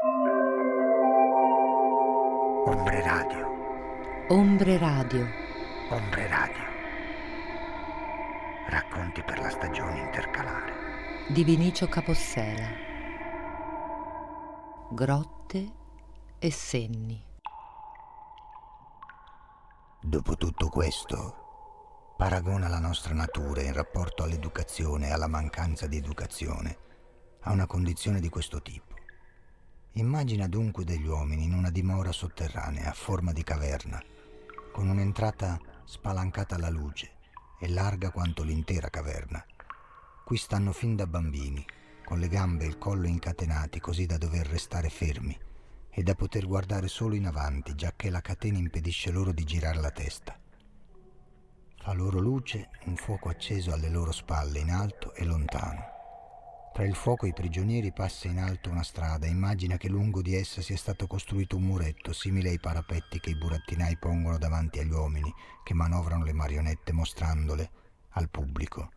Ombre Radio. Ombre Radio. Ombre Radio. Racconti per la stagione intercalare. Di Vinicio Capossela. Grotte e senni. Dopo tutto questo, paragona la nostra natura in rapporto all'educazione e alla mancanza di educazione a una condizione di questo tipo. Immagina dunque degli uomini in una dimora sotterranea a forma di caverna, con un'entrata spalancata alla luce e larga quanto l'intera caverna. Qui stanno fin da bambini, con le gambe e il collo incatenati così da dover restare fermi e da poter guardare solo in avanti, giacché la catena impedisce loro di girare la testa. Fa loro luce un fuoco acceso alle loro spalle, in alto e lontano. Tra il fuoco e i prigionieri passa in alto una strada. Immagina che lungo di essa sia stato costruito un muretto simile ai parapetti che i burattinai pongono davanti agli uomini che manovrano le marionette mostrandole al pubblico.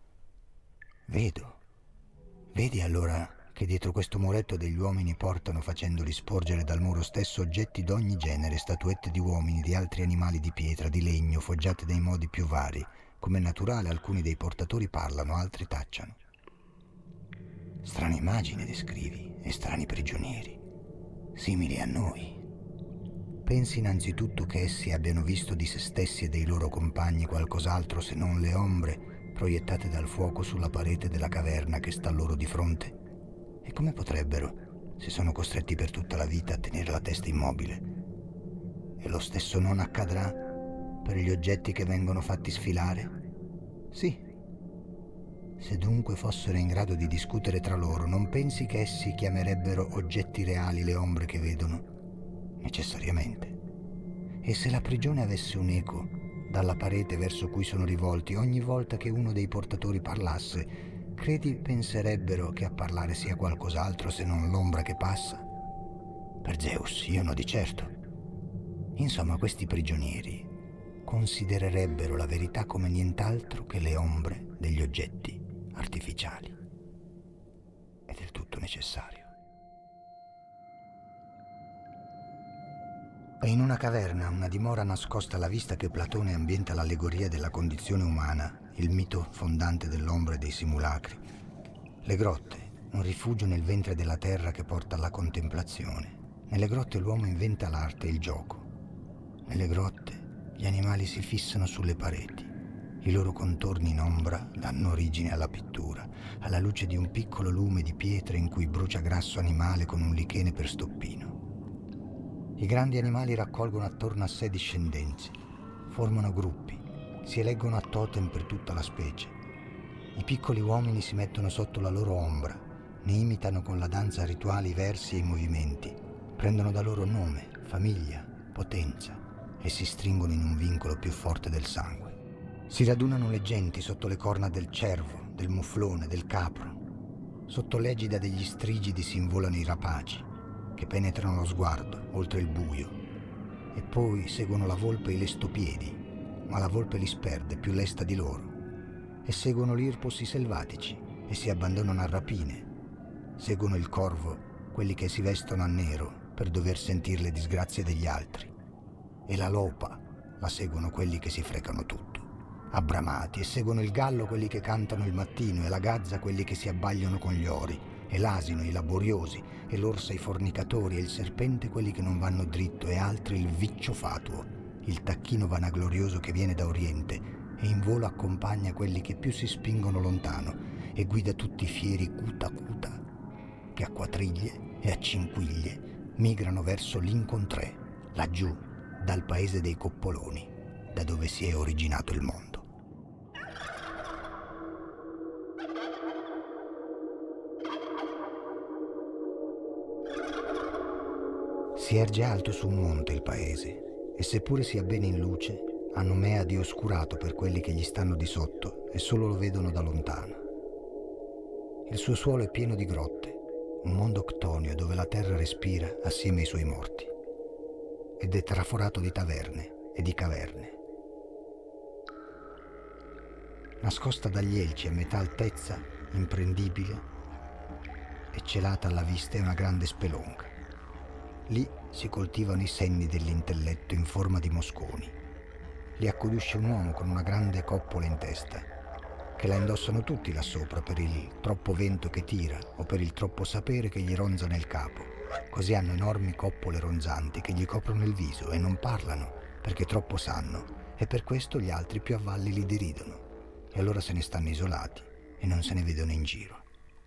Vedi allora che dietro questo muretto degli uomini portano, facendoli sporgere dal muro stesso, oggetti d'ogni genere, statuette di uomini, di altri animali di pietra, di legno, foggiate nei modi più vari. Come è naturale, alcuni dei portatori parlano, altri tacciano. Strane immagini descrivi e strani prigionieri, simili a noi. Pensi innanzitutto che essi abbiano visto di se stessi e dei loro compagni qualcos'altro se non le ombre proiettate dal fuoco sulla parete della caverna che sta loro di fronte? E come potrebbero, se sono costretti per tutta la vita a tenere la testa immobile? E lo stesso non accadrà per gli oggetti che vengono fatti sfilare? Sì. Se dunque fossero in grado di discutere tra loro, non pensi che essi chiamerebbero oggetti reali le ombre che vedono? Necessariamente. E se la prigione avesse un eco dalla parete verso cui sono rivolti ogni volta che uno dei portatori parlasse, credi penserebbero che a parlare sia qualcos'altro se non l'ombra che passa? Per Zeus, io no di certo. Insomma, questi prigionieri considererebbero la verità come nient'altro che le ombre degli oggetti artificiali. È del tutto necessario. È in una caverna, una dimora nascosta alla vista, che Platone ambienta l'allegoria della condizione umana, il mito fondante dell'ombra e dei simulacri. Le grotte, un rifugio nel ventre della terra che porta alla contemplazione. Nelle grotte l'uomo inventa l'arte e il gioco. Nelle grotte gli animali si fissano sulle pareti. I loro contorni in ombra danno origine alla pittura, alla luce di un piccolo lume di pietre in cui brucia grasso animale con un lichene per stoppino. I grandi animali raccolgono attorno a sé discendenze, formano gruppi, si eleggono a totem per tutta la specie. I piccoli uomini si mettono sotto la loro ombra, ne imitano con la danza rituali i versi e i movimenti, prendono da loro nome, famiglia, potenza e si stringono in un vincolo più forte del sangue. Si radunano le genti sotto le corna del cervo, del muflone, del capro. Sotto l'egida degli strigidi si involano i rapaci, che penetrano lo sguardo, oltre il buio. E poi seguono la volpe e i lestopiedi, ma la volpe li sperde, più lesta di loro. E seguono l'irpos i selvatici, e si abbandonano a rapine. Seguono il corvo, quelli che si vestono a nero, per dover sentire le disgrazie degli altri. E la lopa la seguono quelli che si frecano tutto, abbramati, e seguono il gallo quelli che cantano il mattino, e la gazza quelli che si abbagliano con gli ori, e l'asino i laboriosi, e l'orsa i fornicatori, e il serpente quelli che non vanno dritto, e altri il viccio fatuo, il tacchino vanaglorioso che viene da oriente, e in volo accompagna quelli che più si spingono lontano, e guida tutti fieri cuta cuta, che a quatriglie e a cinquiglie migrano verso l'Incontré, laggiù, dal paese dei coppoloni, da dove si è originato il mondo. Si erge alto su un monte il paese, e seppure sia bene in luce, ha nomea di oscurato per quelli che gli stanno di sotto e solo lo vedono da lontano. Il suo suolo è pieno di grotte, un mondo octonio dove la terra respira assieme ai suoi morti, ed è traforato di taverne e di caverne. Nascosta dagli elci a metà altezza, imprendibile e celata alla vista, è una grande spelonca. Lì si coltivano i senni dell'intelletto in forma di mosconi. Li accudisce un uomo con una grande coppola in testa, che la indossano tutti là sopra per il troppo vento che tira o per il troppo sapere che gli ronza nel capo. Così hanno enormi coppole ronzanti che gli coprono il viso e non parlano perché troppo sanno, e per questo gli altri più a valle li deridono, e allora se ne stanno isolati e non se ne vedono in giro.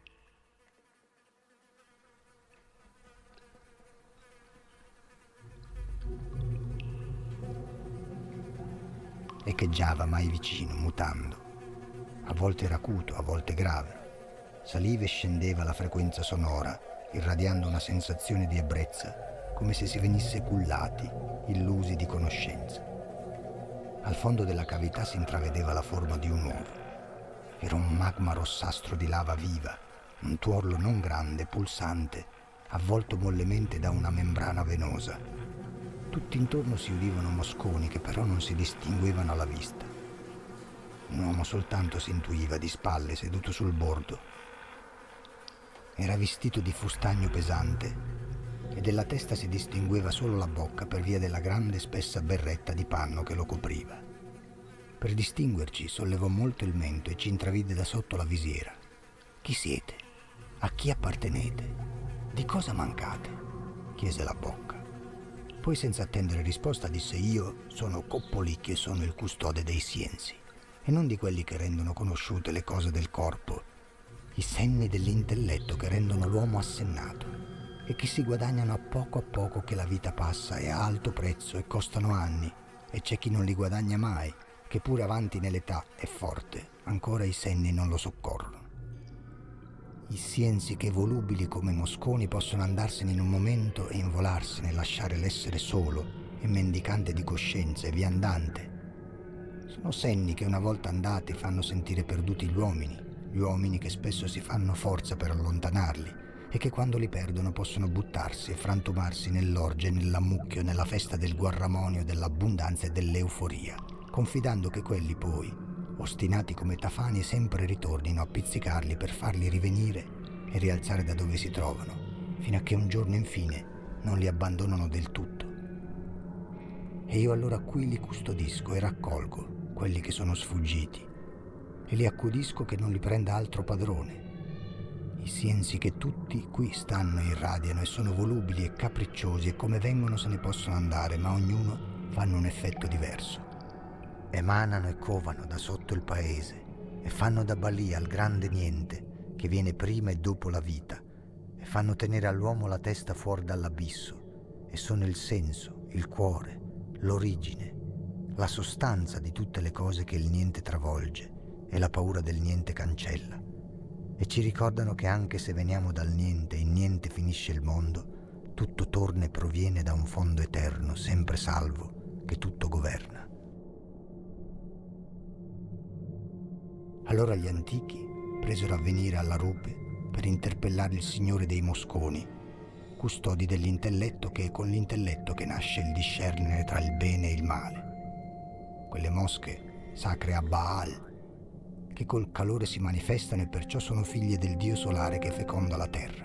Echeggiava mai vicino, mutando. A volte era acuto, a volte grave. Saliva e scendeva la frequenza sonora, irradiando una sensazione di ebbrezza, come se si venisse cullati, illusi di conoscenza. Al fondo della cavità si intravedeva la forma di un uovo. Era un magma rossastro di lava viva, un tuorlo non grande, pulsante, avvolto mollemente da una membrana venosa. Tutti intorno si udivano mosconi che però non si distinguevano alla vista. Un uomo soltanto si intuiva di spalle, seduto sul bordo. Era vestito di fustagno pesante e della testa si distingueva solo la bocca per via della grande spessa berretta di panno che lo copriva. Per distinguerci sollevò molto il mento e ci intravide da sotto la visiera. «Chi siete? A chi appartenete? Di cosa mancate?» chiese la bocca. Poi, senza attendere risposta, disse: «Io sono Coppolicchio e sono il custode dei Sienzi, e non di quelli che rendono conosciute le cose del corpo, i senni dell'intelletto che rendono l'uomo assennato e che si guadagnano a poco che la vita passa e a alto prezzo e costano anni, e c'è chi non li guadagna mai, che pure avanti nell'età è forte, ancora i senni non lo soccorrono. I Sienzi che volubili come mosconi possono andarsene in un momento e involarsene, lasciare l'essere solo e mendicante di coscienza e viandante. Sono senni che una volta andati fanno sentire perduti gli uomini che spesso si fanno forza per allontanarli e che quando li perdono possono buttarsi e frantumarsi nell'orge, nell'ammucchio, nella festa del guarramonio, dell'abbondanza e dell'euforia, confidando che quelli poi, ostinati come tafani, sempre ritornino a pizzicarli per farli rivenire e rialzare da dove si trovano, fino a che un giorno infine non li abbandonano del tutto. E io allora qui li custodisco e raccolgo quelli che sono sfuggiti, e li accudisco che non li prenda altro padrone. I Sienzi che tutti qui stanno irradiano e sono volubili e capricciosi, e come vengono se ne possono andare, ma ognuno fanno un effetto diverso. Emanano e covano da sotto il paese e fanno da balia al grande niente che viene prima e dopo la vita, e fanno tenere all'uomo la testa fuori dall'abisso, e sono il senso, il cuore, l'origine, la sostanza di tutte le cose che il niente travolge e la paura del niente cancella, e ci ricordano che anche se veniamo dal niente e in niente finisce il mondo, tutto torna e proviene da un fondo eterno, sempre salvo, che tutto governa. Allora gli antichi presero a venire alla rupe per interpellare il signore dei mosconi, custodi dell'intelletto, che è con l'intelletto che nasce il discernere tra il bene e il male. Quelle mosche sacre a Baal, che col calore si manifestano e perciò sono figlie del dio solare che feconda la terra.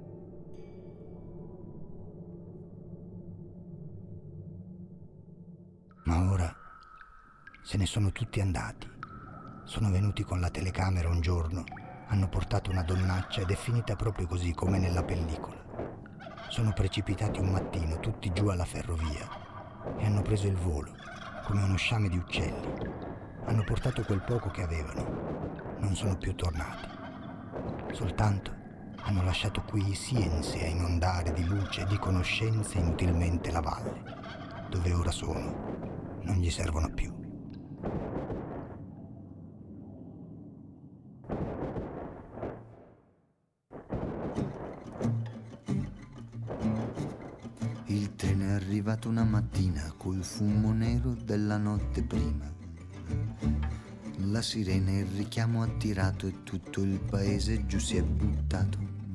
Ma ora se ne sono tutti andati. Sono venuti con la telecamera un giorno, hanno portato una donnaccia ed è finita proprio così come nella pellicola. Sono precipitati un mattino tutti giù alla ferrovia e hanno preso il volo come uno sciame di uccelli. Hanno portato quel poco che avevano, non sono più tornati. Soltanto hanno lasciato qui i Sienzi a inondare di luce e di conoscenze inutilmente la valle, dove ora sono, non gli servono più. Il treno è arrivato una mattina col fumo nero della notte prima. La sirena e il richiamo attirato e tutto il paese giù si è buttato.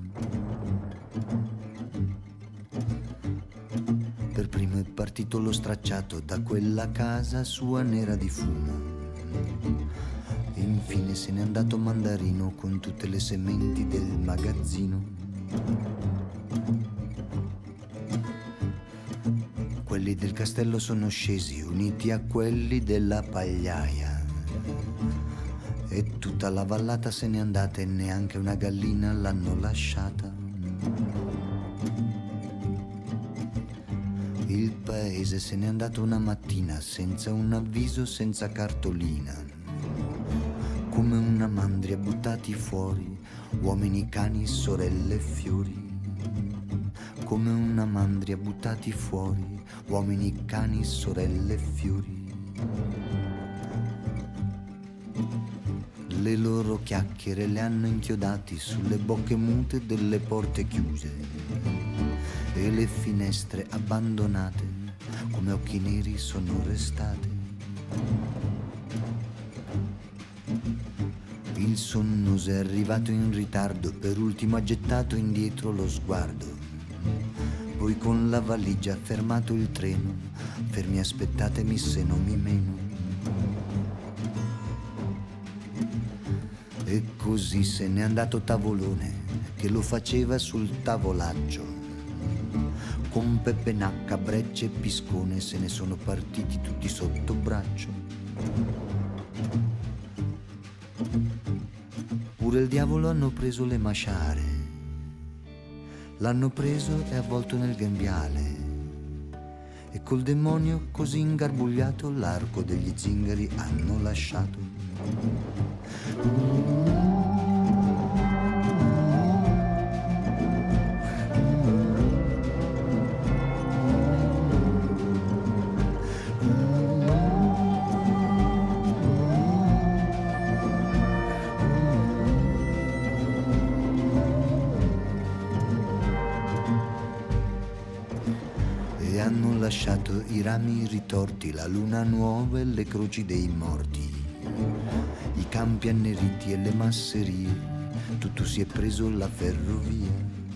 Per primo è partito lo stracciato da quella casa sua nera di fumo. E infine se n'è andato Mandarino con tutte le sementi del magazzino. piedi del castello sono scesi, uniti a quelli della pagliaia. E tutta la vallata se n'è andata e neanche una gallina l'hanno lasciata. Il paese se n'è andato una mattina, senza un avviso, senza cartolina. Come una mandria buttati fuori, uomini, cani, sorelle e fiori. Come una mandria buttati fuori, uomini, cani, sorelle e fiori. Le loro chiacchiere le hanno inchiodati sulle bocche mute delle porte chiuse e le finestre abbandonate come occhi neri sono restate. Il sonnoso è arrivato in ritardo, per ultimo ha gettato indietro lo sguardo. Poi con la valigia ha fermato il treno, fermi aspettatemi se non mi meno. E così se n'è andato Tavolone, che lo faceva sul tavolaggio. Con Peppe Nacca, Breccia e Piscone se ne sono partiti tutti sotto braccio. Pure il diavolo hanno preso le masciare, l'hanno preso e avvolto nel grembiale. E col demonio così ingarbugliato l'arco degli zingari hanno lasciato. E hanno lasciato i rami ritorti, la luna nuova e le croci dei morti, i campi anneriti e le masserie, tutto si è preso la ferrovia.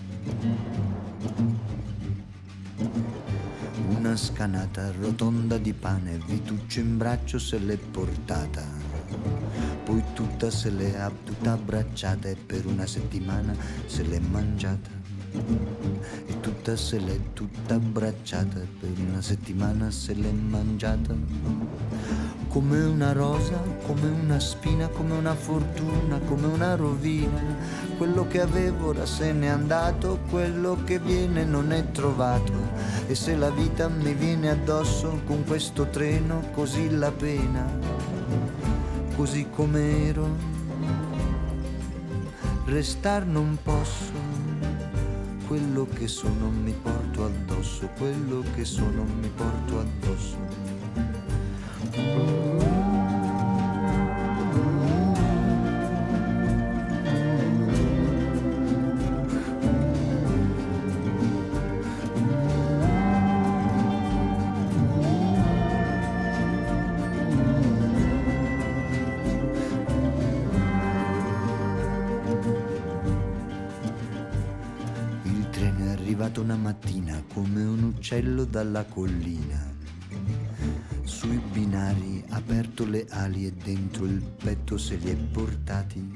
Una scanata rotonda di pane, Vituccio in braccio se l'è portata, poi tutta se l'è tutta abbracciata e per una settimana se l'è mangiata. E tutta se l'è tutta abbracciata e per una settimana se l'è mangiata. Come una rosa, come una spina, come una fortuna, come una rovina. Quello che avevo ora se n'è andato, quello che viene non è trovato. E se la vita mi viene addosso con questo treno, così la pena, così come ero, restar non posso. Quello che sono mi porto addosso, quello che sono mi porto addosso. Una mattina come un uccello dalla collina, sui binari ha aperto le ali e dentro il petto se li è portati.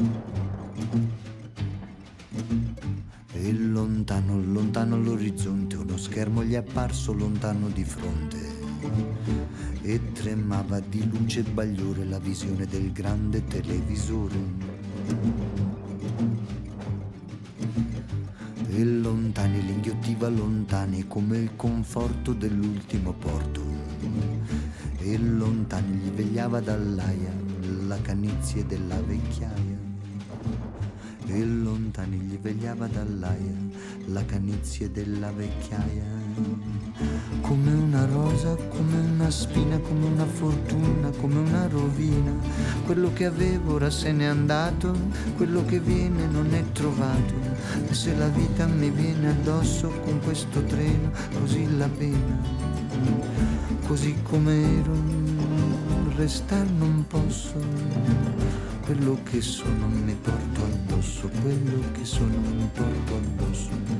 E lontano, lontano all'orizzonte uno schermo gli è apparso lontano di fronte e tremava di luce e bagliore la visione del grande televisore. E lontani li inghiottiva lontani come il conforto dell'ultimo porto. E lontani gli vegliava dall'aia la canizie della vecchiaia. E lontani gli vegliava dall'aia la canizie della vecchiaia. Come una rosa, come una spina, come una fortuna, come una rovina. Quello che avevo ora se n'è andato, quello che viene non è trovato. E se la vita mi viene addosso con questo treno, così la pena, così come ero, restar non posso. Quello che sono mi porto addosso, quello che sono mi porto addosso.